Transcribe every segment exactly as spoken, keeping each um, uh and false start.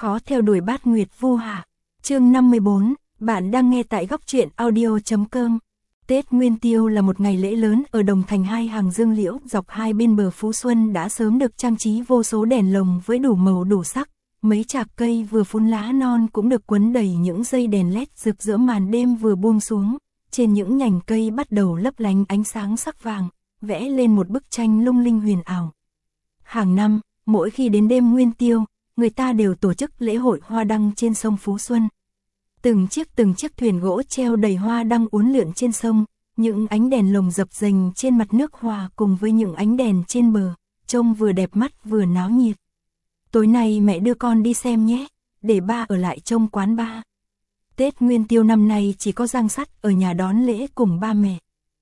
Khó theo đuổi bát nguyệt vu hạ. Chương năm mươi bốn, bạn đang nghe tại góc truyện audio chấm com. Tết Nguyên Tiêu là một ngày lễ lớn ở Đồng Thành, hai hàng dương liễu dọc hai bên bờ Phú Xuân đã sớm được trang trí vô số đèn lồng với đủ màu đủ sắc. Mấy chạc cây vừa phun lá non cũng được quấn đầy những dây đèn led rực rỡ, màn đêm vừa buông xuống. Trên những nhành cây bắt đầu lấp lánh ánh sáng sắc vàng, vẽ lên một bức tranh lung linh huyền ảo. Hàng năm, mỗi khi đến đêm Nguyên Tiêu, người ta đều tổ chức lễ hội hoa đăng trên sông Phú Xuân. Từng chiếc từng chiếc thuyền gỗ treo đầy hoa đăng uốn lượn trên sông, những ánh đèn lồng dập dềnh trên mặt nước hòa cùng với những ánh đèn trên bờ, trông vừa đẹp mắt vừa náo nhiệt. Tối nay mẹ đưa con đi xem nhé, để ba ở lại trông quán ba. Tết Nguyên Tiêu năm nay chỉ có Giang Sắt ở nhà đón lễ cùng ba mẹ.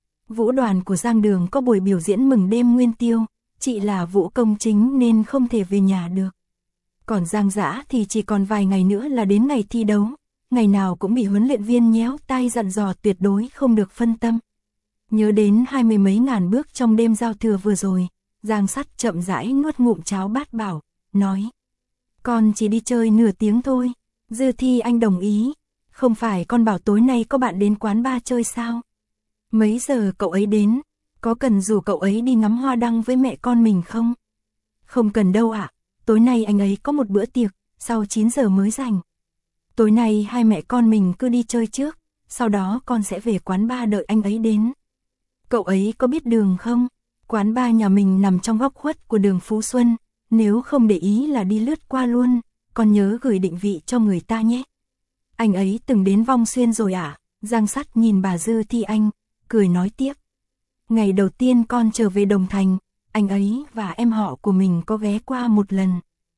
Vũ đoàn của Giang Đường có buổi biểu diễn mừng đêm Nguyên Tiêu, chị là vũ công chính nên không thể về nhà được. Còn Giang Dã thì chỉ còn vài ngày nữa là đến ngày thi đấu, ngày nào cũng bị huấn luyện viên nhéo tai dặn dò tuyệt đối không được phân tâm. Nhớ đến hai mươi mấy ngàn bước trong đêm giao thừa vừa rồi, Giang Sắt chậm rãi nuốt ngụm cháo bát bảo, nói: "Con chỉ đi chơi nửa tiếng thôi." Dư Thi Anh đồng ý: "Không phải con bảo tối nay có bạn đến quán bar chơi sao? Mấy giờ cậu ấy đến? Có cần rủ cậu ấy đi ngắm hoa đăng với mẹ con mình không?" "Không cần đâu ạ, tối nay anh ấy có một bữa tiệc, sau chín giờ mới rảnh. Tối nay hai mẹ con mình cứ đi chơi trước, sau đó con sẽ về quán bar đợi anh ấy đến." "Cậu ấy có biết đường không? Quán bar nhà mình nằm trong góc khuất của đường Phú Xuân, nếu không để ý là đi lướt qua luôn, con nhớ gửi định vị cho người ta nhé." "Anh ấy từng đến Vong Xuyên rồi à?" Giang Sắt nhìn bà Dư Thi Anh, cười nói tiếp: "Ngày đầu tiên con trở về Đồng Thành, anh ấy và em họ của mình có ghé qua một lần."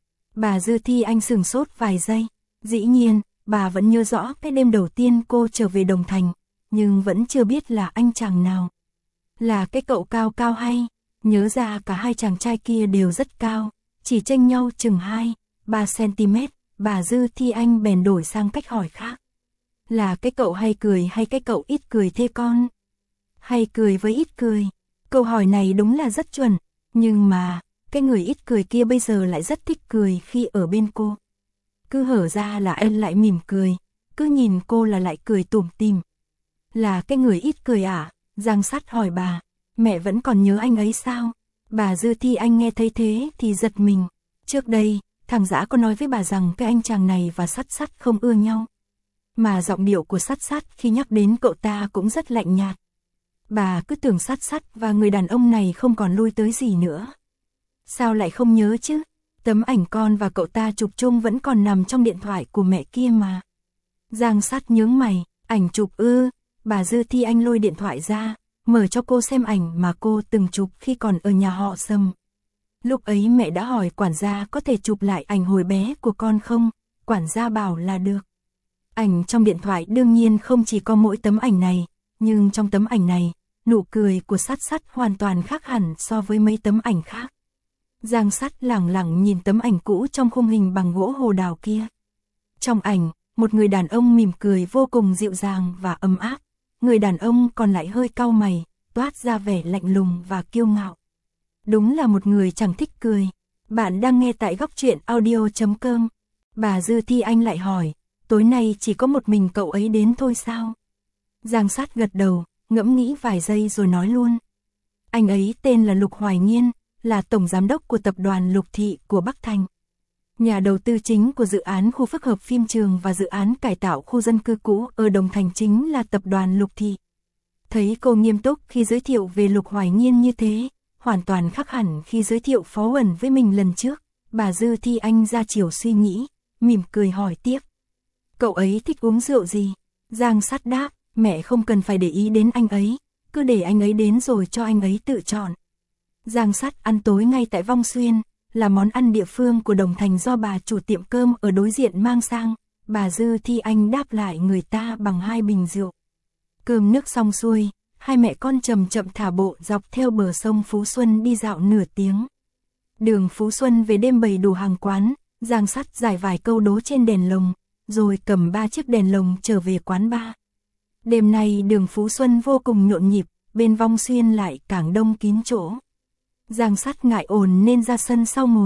Bà Dư Thi Anh sửng sốt vài giây, dĩ nhiên, bà vẫn nhớ rõ cái đêm đầu tiên cô trở về Đồng Thành, nhưng vẫn chưa biết là anh chàng nào. Là cái cậu cao cao hay? Nhớ ra cả hai chàng trai kia đều rất cao, chỉ chênh nhau chừng hai, ba xăng-ti-mét, bà Dư Thi Anh bèn đổi sang cách hỏi khác. "Là cái cậu hay cười hay cái cậu ít cười thế con?" "Hay cười với ít cười." Câu hỏi này đúng là rất chuẩn, nhưng mà, cái người ít cười kia bây giờ lại rất thích cười khi ở bên cô. Cứ hở ra là anh lại mỉm cười, cứ nhìn cô là lại cười tủm tỉm. "Là cái người ít cười à?" Giang Sắt hỏi bà. "Mẹ vẫn còn nhớ anh ấy sao?" Bà Dư Thi Anh nghe thấy thế thì giật mình. Trước đây, thằng Dã có nói với bà rằng cái anh chàng này và Sắt Sắt không ưa nhau. Mà giọng điệu của Sắt Sắt khi nhắc đến cậu ta cũng rất lạnh nhạt. Bà cứ tưởng Sắt Sắt và người đàn ông này không còn lui tới gì nữa. Sao lại không nhớ chứ? Tấm ảnh con và cậu ta chụp chung vẫn còn nằm trong điện thoại của mẹ kia mà. Giang Sắt nhướng mày, ảnh chụp ư? Bà Dư Thi Anh lôi điện thoại ra, mở cho cô xem ảnh mà cô từng chụp khi còn ở nhà họ Sâm. Lúc ấy mẹ đã hỏi quản gia có thể chụp lại ảnh hồi bé của con không, quản gia bảo là được. Ảnh trong điện thoại đương nhiên không chỉ có mỗi tấm ảnh này, nhưng trong tấm ảnh này, nụ cười của Sắt Sắt hoàn toàn khác hẳn so với mấy tấm ảnh khác. Giang Sắt lẳng lặng nhìn tấm ảnh cũ trong khung hình bằng gỗ hồ đào kia. Trong ảnh, một người đàn ông mỉm cười vô cùng dịu dàng và ấm áp, người đàn ông còn lại hơi cau mày, toát ra vẻ lạnh lùng và kiêu ngạo. Đúng là một người chẳng thích cười. Bạn đang nghe tại góc truyện audio chấm com. Bà Dư Thi Anh lại hỏi, tối nay chỉ có một mình cậu ấy đến thôi sao? Giang Sắt gật đầu, ngẫm nghĩ vài giây rồi nói luôn. Anh ấy tên là Lục Hoài Nghiên, là tổng giám đốc của tập đoàn Lục Thị của Bắc Thành. Nhà đầu tư chính của dự án khu phức hợp phim trường và dự án cải tạo khu dân cư cũ ở Đồng Thành chính là tập đoàn Lục Thị. Thấy cô nghiêm túc khi giới thiệu về Lục Hoài Nghiên như thế, hoàn toàn khác hẳn khi giới thiệu Phó Uẩn với mình lần trước, bà Dư Thi Anh ra chiều suy nghĩ, mỉm cười hỏi tiếp. Cậu ấy thích uống rượu gì? Giang Sắt đáp, mẹ không cần phải để ý đến anh ấy, cứ để anh ấy đến rồi cho anh ấy tự chọn. Giang Sắt ăn tối ngay tại Vong Xuyên, là món ăn địa phương của Đồng Thành do bà chủ tiệm cơm ở đối diện mang sang, bà Dư Thi Anh đáp lại người ta bằng hai bình rượu. Cơm nước xong xuôi, hai mẹ con chậm chậm thả bộ dọc theo bờ sông Phú Xuân đi dạo nửa tiếng. Đường Phú Xuân về đêm bày đủ hàng quán, Giang Sắt giải vài câu đố trên đèn lồng, rồi cầm ba chiếc đèn lồng trở về quán bar. Đêm nay đường Phú Xuân vô cùng nhộn nhịp, bên Vong Xuyên lại càng đông kín chỗ. Giang Sắt ngại ồn nên ra sân sau ngồi,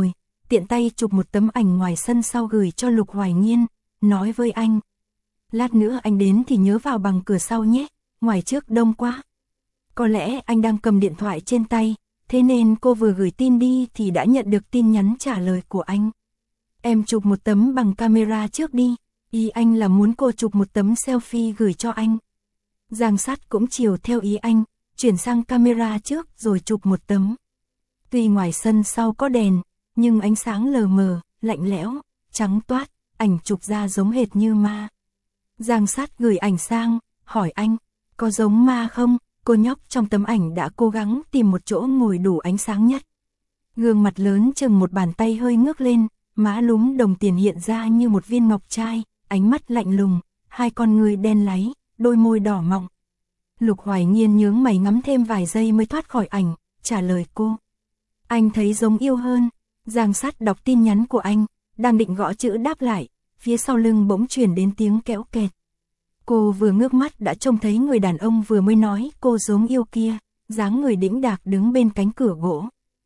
tiện tay chụp một tấm ảnh ngoài sân sau gửi cho Lục Hoài Nhiên, nói với anh. Lát nữa anh đến thì nhớ vào bằng cửa sau nhé, ngoài trước đông quá. Có lẽ anh đang cầm điện thoại trên tay, thế nên cô vừa gửi tin đi thì đã nhận được tin nhắn trả lời của anh. Em chụp một tấm bằng camera trước đi, ý anh là muốn cô chụp một tấm selfie gửi cho anh. Giang Sát cũng chiều theo ý anh, chuyển sang camera trước rồi chụp một tấm. Tuy ngoài sân sau có đèn, nhưng ánh sáng lờ mờ, lạnh lẽo, trắng toát, ảnh chụp ra giống hệt như ma. Giang Sát gửi ảnh sang, hỏi anh, có giống ma không? Cô nhóc trong tấm ảnh đã cố gắng tìm một chỗ ngồi đủ ánh sáng nhất. Gương mặt lớn chừng một bàn tay hơi ngước lên, má lúm đồng tiền hiện ra như một viên ngọc trai, ánh mắt lạnh lùng, hai con người đen láy, đôi môi đỏ mọng. Lục Hoài Nhiên nhướng mày ngắm thêm vài giây mới thoát khỏi ảnh, trả lời cô. Anh thấy giống yêu hơn. Giang Sát đọc tin nhắn của anh, đang định gõ chữ đáp lại, phía sau lưng bỗng truyền đến tiếng kéo kẹt. Cô vừa ngước mắt đã trông thấy người đàn ông vừa mới nói cô giống yêu kia, dáng người đĩnh đạc đứng bên cánh cửa gỗ.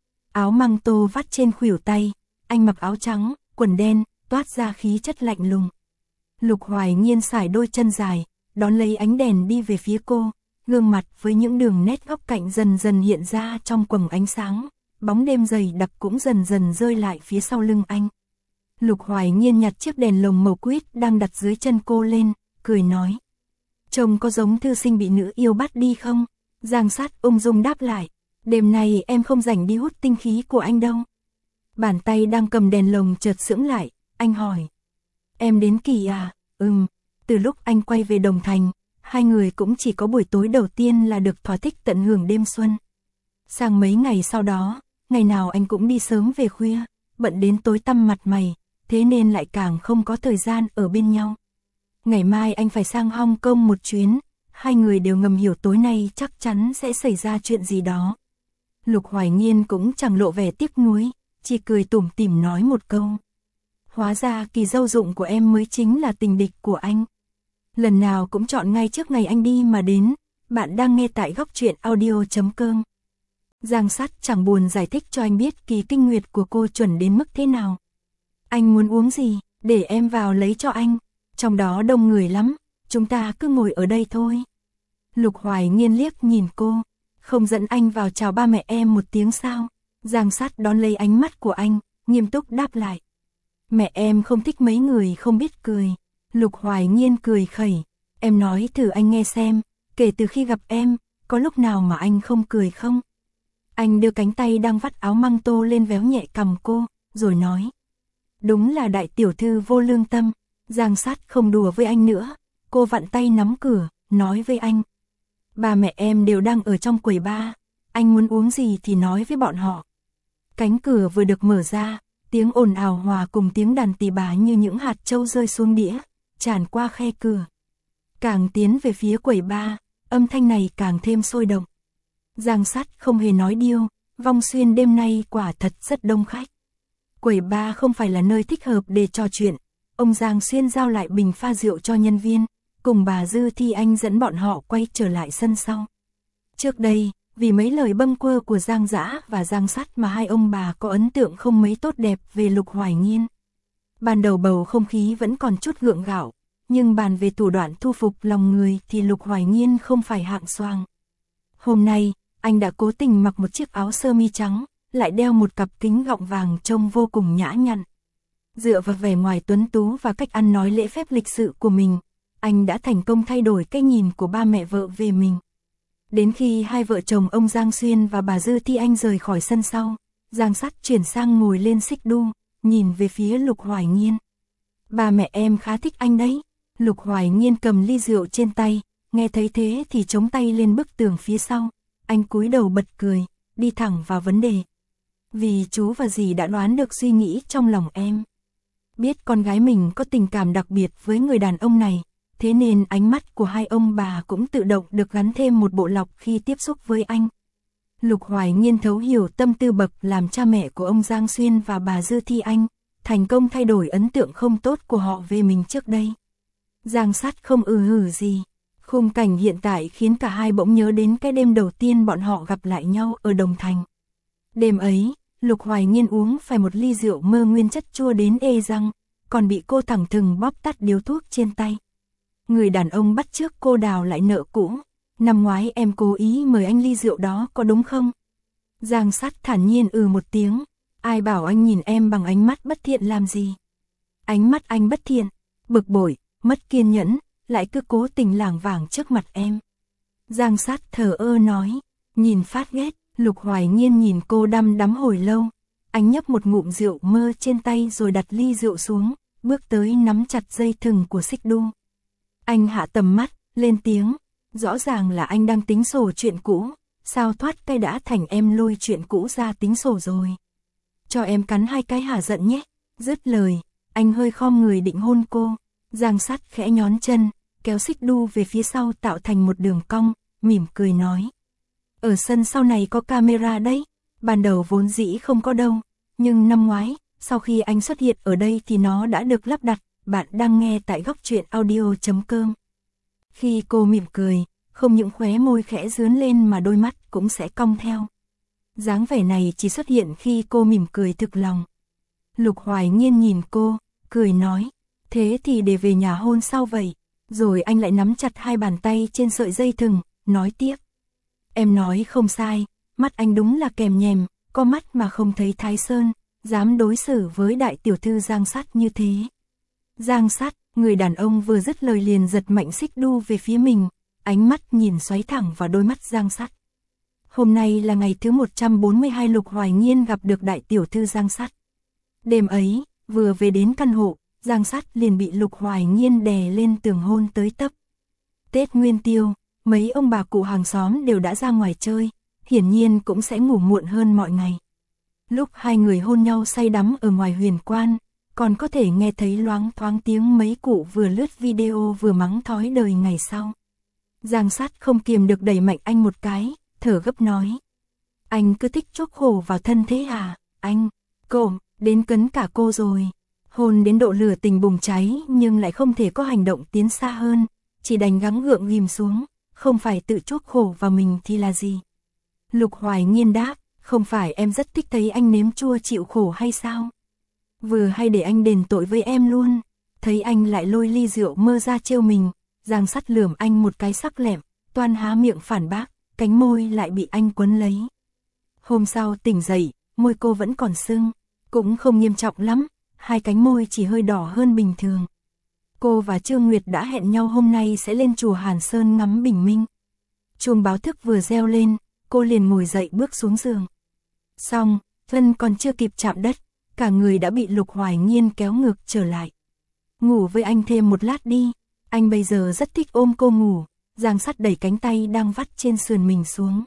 Áo măng tô vắt trên khuỷu tay, anh mặc áo trắng, quần đen, toát ra khí chất lạnh lùng. Lục Hoài Nhiên sải đôi chân dài, đón lấy ánh đèn đi về phía cô, gương mặt với những đường nét góc cạnh dần dần hiện ra trong quầng ánh sáng, bóng đêm dày đặc cũng dần dần rơi lại phía sau lưng anh. Lục Hoài Nhiên nhặt chiếc đèn lồng màu quýt đang đặt dưới chân cô lên, cười nói. Trông có giống thư sinh bị nữ yêu bắt đi không? Giang Sát ung dung đáp lại, đêm nay em không rảnh đi hút tinh khí của anh đâu. Bàn tay đang cầm đèn lồng chợt sững lại, anh hỏi. Em đến kỳ à? Ừm, từ lúc anh quay về Đồng Thành, hai người cũng chỉ có buổi tối đầu tiên là được thỏa thích tận hưởng đêm xuân. Sang mấy ngày sau đó, ngày nào anh cũng đi sớm về khuya, bận đến tối tăm mặt mày, thế nên lại càng không có thời gian ở bên nhau. Ngày mai anh phải sang Hong Kong một chuyến, hai người đều ngầm hiểu tối nay chắc chắn sẽ xảy ra chuyện gì đó. Lục Hoài Nhiên cũng chẳng lộ vẻ tiếc nuối, chỉ cười tủm tỉm nói một câu. Hóa ra Kỳ dâu dụng của em mới chính là tình địch của anh. Lần nào cũng chọn ngay trước ngày anh đi mà đến. Bạn đang nghe tại góc truyện audio chấm com. Giang Sát chẳng buồn giải thích cho anh biết kỳ kinh nguyệt của cô chuẩn đến mức thế nào. Anh muốn uống gì, để em vào lấy cho anh. Trong đó đông người lắm, chúng ta cứ ngồi ở đây thôi. Lục Hoài Nhiên liếc nhìn cô, không dẫn anh vào chào ba mẹ em một tiếng sao? Giang Sát đón lấy ánh mắt của anh, nghiêm túc đáp lại. Mẹ em không thích mấy người không biết cười. Lục Hoài Nhiên cười khẩy, em nói thử anh nghe xem, kể từ khi gặp em, có lúc nào mà anh không cười không? Anh đưa cánh tay đang vắt áo măng tô lên véo nhẹ cằm cô, rồi nói. Đúng là đại tiểu thư vô lương tâm. Giang Sát không đùa với anh nữa, cô vặn tay nắm cửa, nói với anh. Ba mẹ em đều đang ở trong quầy bar, anh muốn uống gì thì nói với bọn họ. Cánh cửa vừa được mở ra, tiếng ồn ào hòa cùng tiếng đàn tỳ bà như những hạt châu rơi xuống đĩa, tràn qua khe cửa. Càng tiến về phía quầy bar, âm thanh này càng thêm sôi động. Giang Sát không hề nói điêu, Vong Xuyên đêm nay quả thật rất đông khách. Quầy bar không phải là nơi thích hợp để trò chuyện. Ông Giang Xuyên giao lại bình pha rượu cho nhân viên, cùng bà Dư Thi Anh dẫn bọn họ quay trở lại sân sau. Trước đây, vì mấy lời bâng quơ của Giang Dã và Giang Sát mà hai ông bà có ấn tượng không mấy tốt đẹp về Lục Hoài Nhiên. Ban đầu bầu không khí vẫn còn chút gượng gạo, nhưng bàn về thủ đoạn thu phục lòng người thì Lục Hoài Nhiên không phải hạng xoang. Hôm nay, anh đã cố tình mặc một chiếc áo sơ mi trắng, lại đeo một cặp kính gọng vàng trông vô cùng nhã nhặn. Dựa vào vẻ ngoài tuấn tú và cách ăn nói lễ phép lịch sự của mình, anh đã thành công thay đổi cái nhìn của ba mẹ vợ về mình. Đến khi hai vợ chồng ông Giang Xuyên và bà Dư Thi Anh rời khỏi sân sau, Giang Sát chuyển sang ngồi lên xích đu, nhìn về phía Lục Hoài Nhiên. Ba mẹ em khá thích anh đấy. Lục Hoài Nhiên cầm ly rượu trên tay, nghe thấy thế thì chống tay lên bức tường phía sau. Anh cúi đầu bật cười, đi thẳng vào vấn đề. Vì chú và dì đã đoán được suy nghĩ trong lòng em. Biết con gái mình có tình cảm đặc biệt với người đàn ông này, thế nên ánh mắt của hai ông bà cũng tự động được gắn thêm một bộ lọc khi tiếp xúc với anh. Lục Hoài Nhiên thấu hiểu tâm tư bậc làm cha mẹ của ông Giang Xuyên và bà Dư Thi Anh, thành công thay đổi ấn tượng không tốt của họ về mình trước đây. Giang Sát không ừ hử gì. Khung cảnh hiện tại khiến cả hai bỗng nhớ đến cái đêm đầu tiên bọn họ gặp lại nhau ở Đồng Thành. Đêm ấy, Lục Hoài Nhiên uống phải một ly rượu mơ nguyên chất chua đến ê răng, còn bị cô thẳng thừng bóp tắt điếu thuốc trên tay. Người đàn ông bắt chước cô đào lại nợ cũ. Năm ngoái em cố ý mời anh ly rượu đó có đúng không? Giang Sắt thản nhiên ừ một tiếng. Ai bảo anh nhìn em bằng ánh mắt bất thiện làm gì? Ánh mắt anh bất thiện, bực bội, mất kiên nhẫn, lại cứ cố tình lảng vảng trước mặt em. Giang Sắt thờ ơ nói, nhìn phát ghét. Lục Hoài Nhiên nhìn cô đăm đắm hồi lâu. Anh nhấp một ngụm rượu mơ trên tay rồi đặt ly rượu xuống, bước tới nắm chặt dây thừng của xích đu. Anh hạ tầm mắt, lên tiếng, rõ ràng là anh đang tính sổ chuyện cũ, sao thoát cái đã thành em lôi chuyện cũ ra tính sổ rồi. Cho em cắn hai cái hả giận nhé. Dứt lời, anh hơi khom người định hôn cô. Giang Sắt khẽ nhón chân, kéo xích đu về phía sau tạo thành một đường cong, mỉm cười nói. Ở sân sau này có camera đấy, ban đầu vốn dĩ không có đâu, nhưng năm ngoái, sau khi anh xuất hiện ở đây thì nó đã được lắp đặt. Bạn đang nghe tại góc truyện audio chấm com. Khi cô mỉm cười, không những khóe môi khẽ dướn lên mà đôi mắt cũng sẽ cong theo. Dáng vẻ này chỉ xuất hiện khi cô mỉm cười thực lòng. Lục Hoài Nhiên nhìn cô, cười nói, thế thì để về nhà hôn sao vậy? Rồi anh lại nắm chặt hai bàn tay trên sợi dây thừng, nói tiếp. Em nói không sai, mắt anh đúng là kèm nhèm, có mắt mà không thấy Thái Sơn, dám đối xử với đại tiểu thư Giang Sắt như thế. Giang Sắt, người đàn ông vừa dứt lời liền giật mạnh xích đu về phía mình, ánh mắt nhìn xoáy thẳng vào đôi mắt Giang Sắt. Hôm nay là ngày thứ một trăm bốn mươi hai Lục Hoài Nhiên gặp được đại tiểu thư Giang Sắt. Đêm ấy, vừa về đến căn hộ, Giang Sắt liền bị Lục Hoài Nhiên đè lên tường hôn tới tấp. Tết Nguyên Tiêu, mấy ông bà cụ hàng xóm đều đã ra ngoài chơi, hiển nhiên cũng sẽ ngủ muộn hơn mọi ngày. Lúc hai người hôn nhau say đắm ở ngoài huyền quan, còn có thể nghe thấy loáng thoáng tiếng mấy cụ vừa lướt video vừa mắng thói đời ngày sau. Giang Sắt không kiềm được đẩy mạnh anh một cái, thở gấp nói. Anh cứ thích chuốc khổ vào thân thế à, anh, cộm, đến cấn cả cô rồi. Hôn đến độ lửa tình bùng cháy nhưng lại không thể có hành động tiến xa hơn, chỉ đành gắng gượng ghim xuống, không phải tự chuốc khổ vào mình thì là gì. Lục Hoài Nhiên đáp, không phải em rất thích thấy anh nếm chua chịu khổ hay sao? Vừa hay để anh đền tội với em luôn. Thấy anh lại lôi ly rượu mơ ra trêu mình, Giang Sắt lườm anh một cái sắc lẹm, toan há miệng phản bác, cánh môi lại bị anh quấn lấy. Hôm sau tỉnh dậy, môi cô vẫn còn sưng, cũng không nghiêm trọng lắm, hai cánh môi chỉ hơi đỏ hơn bình thường. Cô và Trương Nguyệt đã hẹn nhau hôm nay sẽ lên chùa Hàn Sơn ngắm bình minh. Chuông báo thức vừa reo lên, cô liền ngồi dậy bước xuống giường. Xong, chân còn chưa kịp chạm đất, cả người đã bị Lục Hoài Nhiên kéo ngược trở lại. Ngủ với anh thêm một lát đi, anh bây giờ rất thích ôm cô ngủ. Giang Sắt đẩy cánh tay đang vắt trên sườn mình xuống.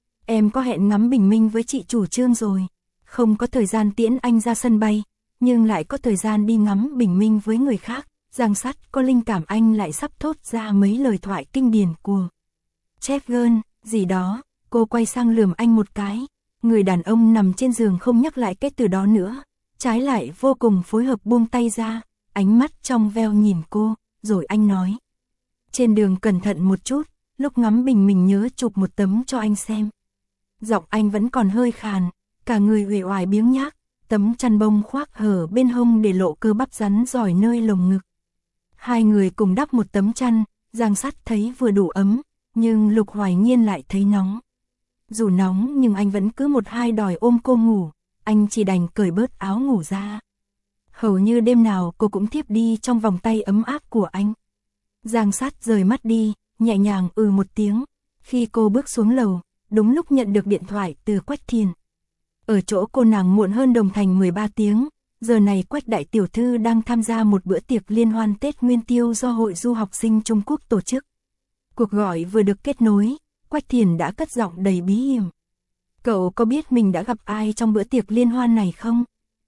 Em có hẹn ngắm bình minh với chị chủ Trương rồi, không có thời gian tiễn anh ra sân bay, nhưng lại có thời gian đi ngắm bình minh với người khác. Giang Sắt có linh cảm anh lại sắp thốt ra mấy lời thoại kinh điển của Chef Girl, gì đó. Cô quay sang lườm anh một cái. Người đàn ông nằm trên giường không nhắc lại cái từ đó nữa, trái lại vô cùng phối hợp buông tay ra, ánh mắt trong veo nhìn cô, rồi anh nói. Trên đường cẩn thận một chút, lúc ngắm bình mình nhớ chụp một tấm cho anh xem. Giọng anh vẫn còn hơi khàn, cả người uể oải biếng nhác, tấm chăn bông khoác hở bên hông để lộ cơ bắp rắn giỏi nơi lồng ngực. Hai người cùng đắp một tấm chăn, Giang Sắt thấy vừa đủ ấm, nhưng Lục Hoài Nhiên lại thấy nóng. Dù nóng nhưng anh vẫn cứ một hai đòi ôm cô ngủ, anh chỉ đành cởi bớt áo ngủ ra. Hầu như đêm nào cô cũng thiếp đi trong vòng tay ấm áp của anh. Giang Sắt rời mắt đi, nhẹ nhàng ừ một tiếng. Khi cô bước xuống lầu, đúng lúc nhận được điện thoại từ Quách Thiền. Ở chỗ cô nàng muộn hơn Đồng Thành mười ba tiếng, giờ này Quách đại tiểu thư đang tham gia một bữa tiệc liên hoan Tết Nguyên Tiêu do Hội Du học sinh Trung Quốc tổ chức. Cuộc gọi vừa được kết nối, Quách Thiền đã cất giọng đầy bí hiểm. Cậu có biết mình đã gặp ai trong bữa tiệc liên hoan này không?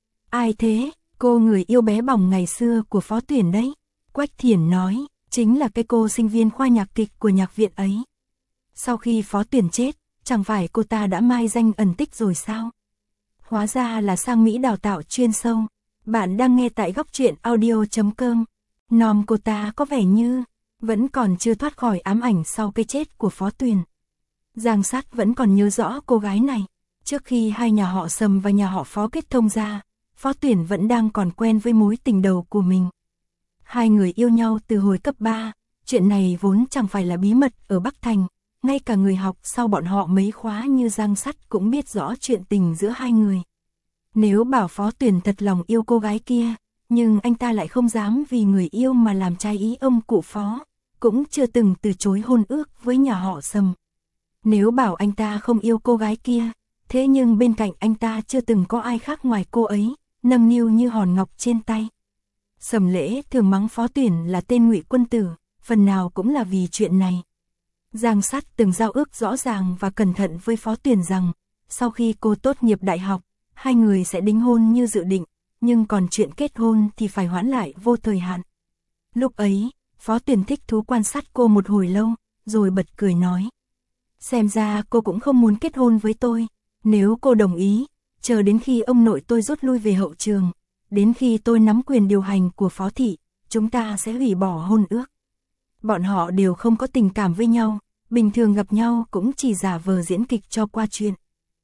Ai thế? Cô người yêu bé bỏng ngày xưa của Phó Tuyển đấy. Quách Thiền nói, chính là cái cô sinh viên khoa nhạc kịch của nhạc viện ấy. Sau khi Phó Tuyển chết, chẳng phải cô ta đã mai danh ẩn tích rồi sao? Hóa ra là sang Mỹ đào tạo chuyên sâu. Bạn đang nghe tại góc truyện audio chấm com. Nom cô ta có vẻ như vẫn còn chưa thoát khỏi ám ảnh sau cái chết của Phó Tuyền. Giang Sắt vẫn còn nhớ rõ cô gái này. Trước khi hai nhà họ Sầm và nhà họ Phó kết thông ra, Phó Tuyển vẫn đang còn quen với mối tình đầu của mình. Hai người yêu nhau từ hồi cấp ba, chuyện này vốn chẳng phải là bí mật ở Bắc Thành, ngay cả người học sau bọn họ mấy khóa như Giang Sắt cũng biết rõ chuyện tình giữa hai người. Nếu bảo Phó Tuyển thật lòng yêu cô gái kia, nhưng anh ta lại không dám vì người yêu mà làm trái ý ông cụ Phó, cũng chưa từng từ chối hôn ước với nhà họ Sầm. Nếu bảo anh ta không yêu cô gái kia, thế nhưng bên cạnh anh ta chưa từng có ai khác ngoài cô ấy, nâng niu như hòn ngọc trên tay. Sầm Lễ thường mắng Phó Tuyển là tên ngụy quân tử, phần nào cũng là vì chuyện này. Giang Sắt từng giao ước rõ ràng và cẩn thận với Phó Tuyển rằng, sau khi cô tốt nghiệp đại học, hai người sẽ đính hôn như dự định, nhưng còn chuyện kết hôn thì phải hoãn lại vô thời hạn. Lúc ấy, Phó Tuyển thích thú quan sát cô một hồi lâu, rồi bật cười nói. Xem ra cô cũng không muốn kết hôn với tôi, nếu cô đồng ý, chờ đến khi ông nội tôi rút lui về hậu trường, đến khi tôi nắm quyền điều hành của Phó thị, chúng ta sẽ hủy bỏ hôn ước. Bọn họ đều không có tình cảm với nhau, bình thường gặp nhau cũng chỉ giả vờ diễn kịch cho qua chuyện.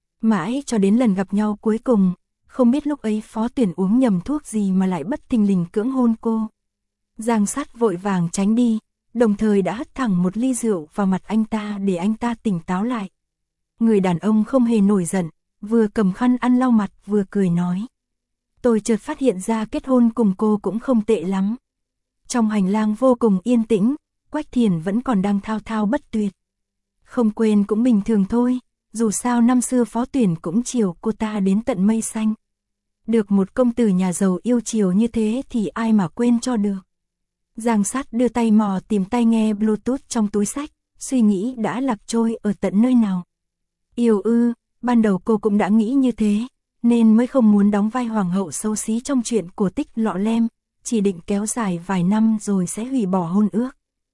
Mãi cho đến lần gặp nhau cuối cùng, không biết lúc ấy Phó Tuyển uống nhầm thuốc gì mà lại bất thình lình cưỡng hôn cô. Giang Sắt vội vàng tránh đi, đồng thời đã hất thẳng một ly rượu vào mặt anh ta để anh ta tỉnh táo lại. Người đàn ông không hề nổi giận, vừa cầm khăn ăn lau mặt vừa cười nói. Tôi chợt phát hiện ra kết hôn cùng cô cũng không tệ lắm. Trong hành lang vô cùng yên tĩnh, Quách Thiền vẫn còn đang thao thao bất tuyệt. Không quên cũng bình thường thôi, dù sao năm xưa Phó Tuyển cũng chiều cô ta đến tận mây xanh. Được một công tử nhà giàu yêu chiều như thế thì ai mà quên cho được. Giang Sắt đưa tay mò tìm tai nghe Bluetooth trong túi xách, suy nghĩ đã lạc trôi ở tận nơi nào. Yêu ư, ban đầu cô cũng đã nghĩ như thế, nên mới không muốn đóng vai hoàng hậu xấu xí trong chuyện cổ tích lọ lem, chỉ định kéo dài vài năm rồi sẽ hủy bỏ hôn ước.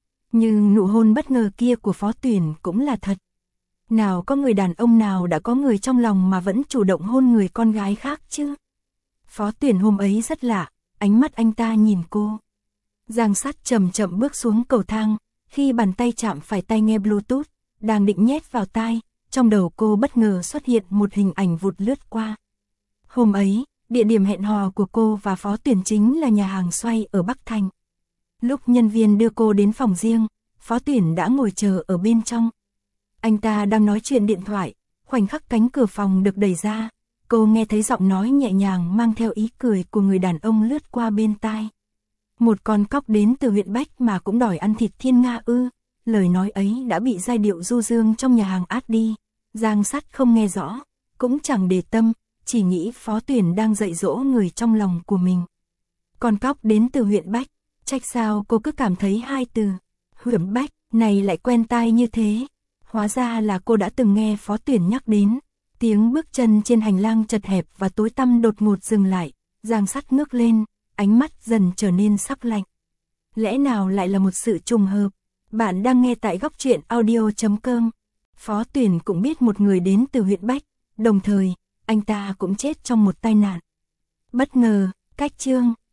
Nhưng nụ hôn bất ngờ kia của Phó Tuyển cũng là thật. Nào có người đàn ông nào đã có người trong lòng mà vẫn chủ động hôn người con gái khác chứ? Phó Tuyển hôm ấy rất lạ, ánh mắt anh ta nhìn cô. Giang Sắt chậm chậm bước xuống cầu thang, khi bàn tay chạm phải tai nghe Bluetooth, đang định nhét vào tai, trong đầu cô bất ngờ xuất hiện một hình ảnh vụt lướt qua. Hôm ấy, địa điểm hẹn hò của cô và Phó Tuyển chính là nhà hàng xoay ở Bắc Thành. Lúc nhân viên đưa cô đến phòng riêng, Phó Tuyển đã ngồi chờ ở bên trong. Anh ta đang nói chuyện điện thoại, khoảnh khắc cánh cửa phòng được đẩy ra, cô nghe thấy giọng nói nhẹ nhàng mang theo ý cười của người đàn ông lướt qua bên tai. Một con cóc đến từ huyện Bách mà cũng đòi ăn thịt thiên nga ư? Lời nói ấy đã bị giai điệu du dương trong nhà hàng át đi. Giang Sắt không nghe rõ, cũng chẳng để tâm, chỉ nghĩ Phó Tuyển đang dạy dỗ người trong lòng của mình. Con cóc đến từ huyện Bách, trách sao cô cứ cảm thấy hai từ huyện Bách này lại quen tai như thế. Hóa ra là cô đã từng nghe Phó Tuyển nhắc đến. Tiếng bước chân trên hành lang chật hẹp và tối tăm đột ngột dừng lại. Giang Sắt ngước lên, ánh mắt dần trở nên sắc lạnh. Lẽ nào lại là một sự trùng hợp? Bạn đang nghe tại góc truyện audio chấm com. Phó Tuyển cũng biết một người đến từ huyện Bách, đồng thời, anh ta cũng chết trong một tai nạn. Bất ngờ, cách chương.